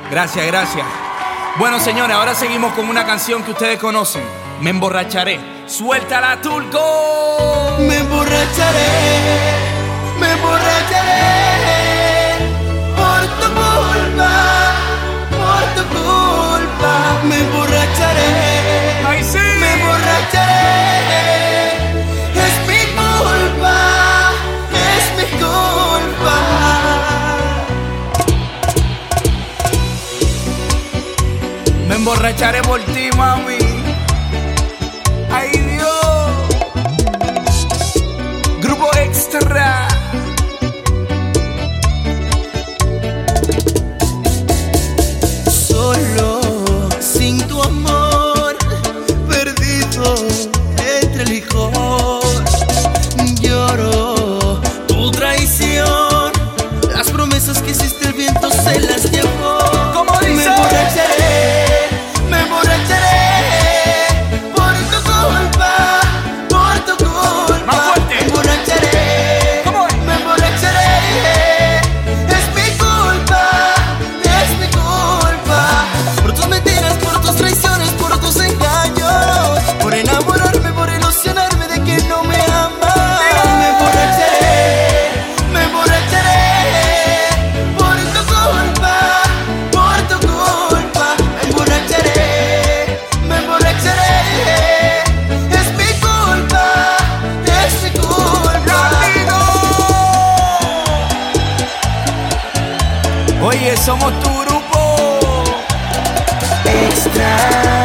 Gracias, gracias. Bueno, señores, ahora seguimos con una canción que ustedes conocen. Me emborracharé. ¡Suéltala, Turco! Me emborracharé por tu culpa, me emborracharé. ¡Ay, sí! Me emborracharé. Es mi culpa, es mi culpa. Me emborracharé por ti, mami. ¡Ay, Dios! Grupo Extra. Solo, sin tu amor, perdido entre el licor. Lloro tu traición, las promesas que hiciste el viento se las llevó. ¿Cómo dice? Me emborracharé por tu culpa, Más fuerte. Me emborracharé. ¿Cómo es? Me emborracharé. Es mi culpa, por tus mentiras, por tus traiciones, por tus engaños, por enamorarme, por ilusionarme de que no me amas. Me emborracharé por tu culpa, me emborracharé, es mi culpa, Oye, somos tu grupo Extra.